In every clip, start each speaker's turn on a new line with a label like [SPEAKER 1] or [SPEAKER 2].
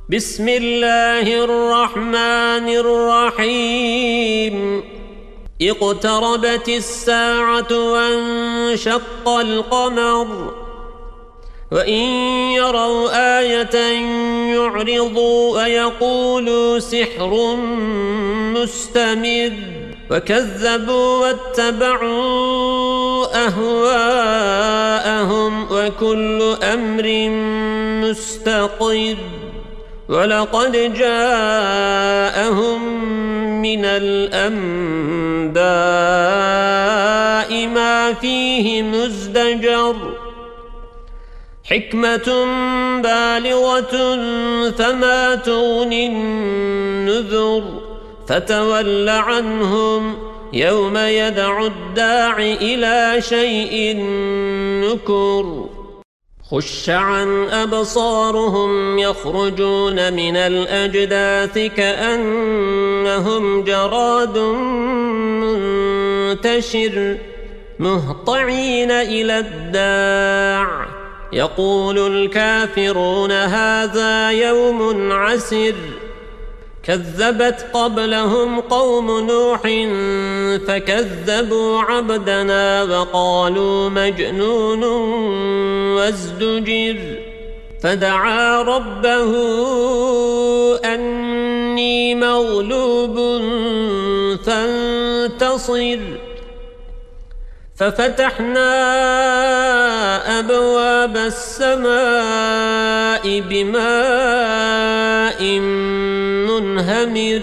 [SPEAKER 1] بسم الله الرحمن الرحيم اقتربت الساعة وانشق القمر وإن يروا آية يعرضوا ويقولوا سحر مستمر وكذبوا واتبعوا أهواءهم وكل أمر مستقر ولقد جاءهم من الأنباء ما فيه مزدجر حكمة بالغة فما تغني النذر فتول عنهم يوم يدعو الداع إلى شيء نكر خش عن أبصارهم يخرجون من الأجداث كأنهم جراد منتشر مهطعين إلى الداع يقول الكافرون هذا يوم عسر كذبت قبلهم قوم نوح فكذبوا عبدنا وقالوا مجنون وازدجر فدعا ربه أني مغلوب فانتصر ففتحنا أبواب السماء بماء منهمر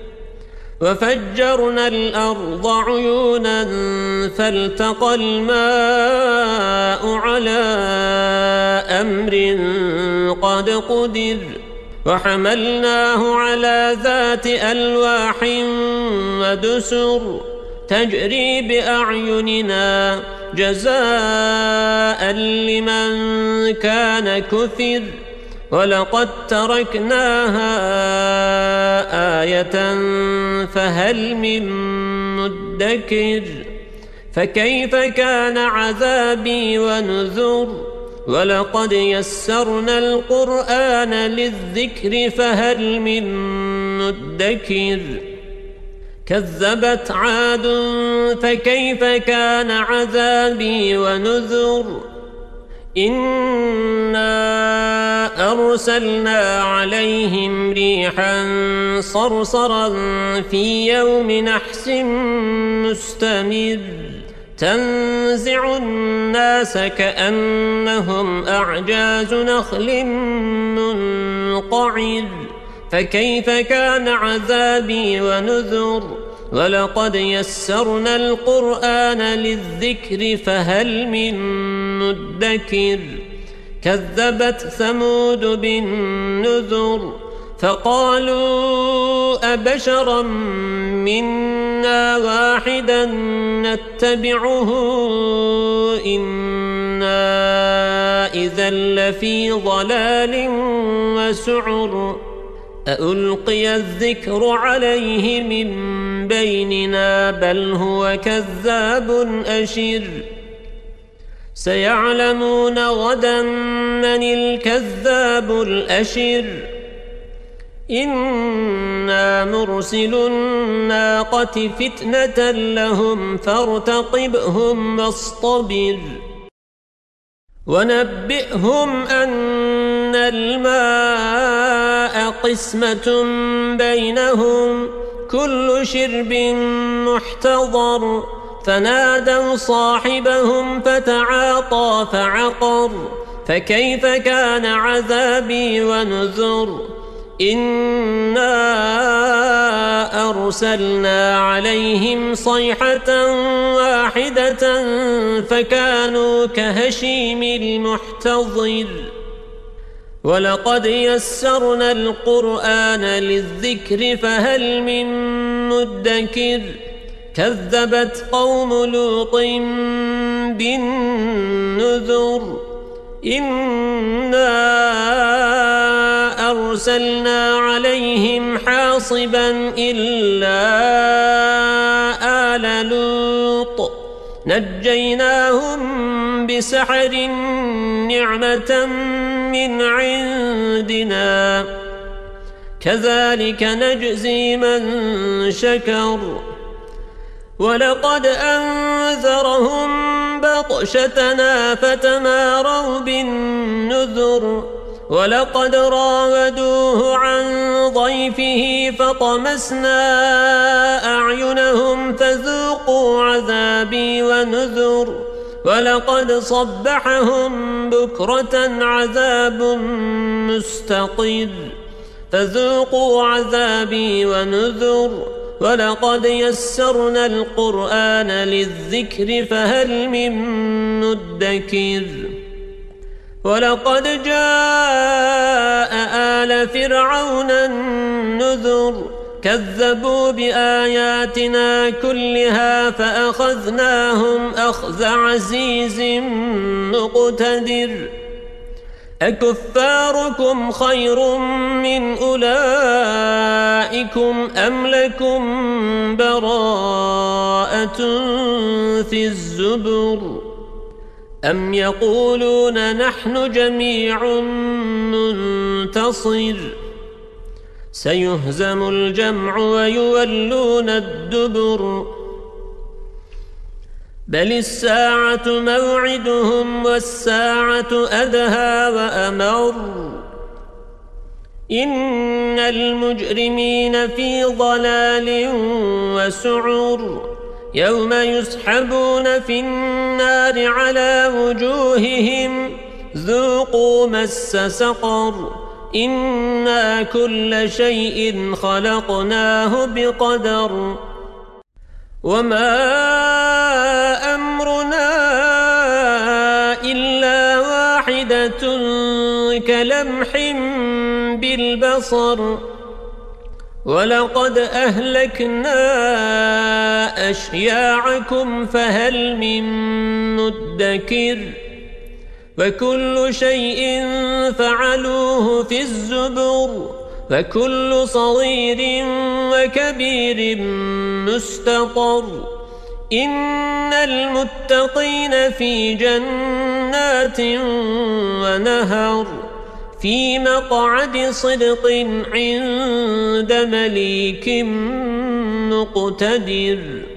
[SPEAKER 1] وفجرنا الأرض عيونا فالتقى الماء على أمر قد قدر وحملناه على ذات ألواح ودسر تجري بأعيننا جزاء لمن كان كفر ولقد تركناها آية فهل من مدكر فكيف كان عذابي ونذر ولقد يسرنا القرآن للذكر فهل من مدكر كذبت عاد فكيف كان عذابي ونذر إنا أرسلنا عليهم ريحا صرصرا في يوم نحس مستمر تنزع الناس كأنهم أعجاز نخل منقعر فكيف كان عذابي ونذر ولقد يسرنا القرآن للذكر فهل من مدكر كذبت ثمود بالنذر فقالوا أبشرا منا واحدا نتبعه إنا إذا لفي ضلال وسعر أألقي الذكر عليه من بيننا بل هو كذاب أشر سيعلمون غدا من الكذاب الأشر إنا مرسل الناقة فتنة لهم فارتقبهم واصطبر ونبئهم أن الماء قسمة بينهم كل شرب محتضر فنادوا صاحبهم فتعاطى فعقر فكيف كان عذابي ونذر إنا أرسلنا عليهم صيحة واحدة فكانوا كهشيم المحتضر ولقد يسرنا القرآن للذكر فهل من مدكر كذبت قوم لوط بالنذر إنا أرسلنا عليهم حاصبا إلا آل لوط نجيناهم بسحر نعمة من عندنا كذلك نجزي من شكر ولقد أنذرهم بطشتنا فتماروا بالنذر ولقد راودوه عن ضيفه فطمسنا أعينهم فذوقوا عذابي ونذر ولقد صبحهم بكرة عذاب مستقر فذوقوا عذابي ونذر ولقد يسرنا القرآن للذكر فهل من مدكر ولقد جاء آل فرعون النذر كذبوا بآياتنا كلها فأخذناهم أخذ عزيز مقتدر أكفاركم خير من أولئكم أم لكم براءة في الزبر أم يقولون نحن جميع منتصر سيهزم الجمع ويولون الدبر بل الساعة موعدهم والساعة أدهى وأمر إن المجرمين في ضلال وسعر يوم يسحبون في النار على وجوههم ذوقوا مس سقر إنا كل شيء خلقناه بقدر وما أمرنا إلا واحدة كلمح بالبصر ولقد أهلكنا أشياعكم فهل من مدكر وكل شيء فعلوه في الزبر فكل صغير وكبير مستطر إن المتقين في جنات ونهر في مقعد صدق عند مليك مقتدر.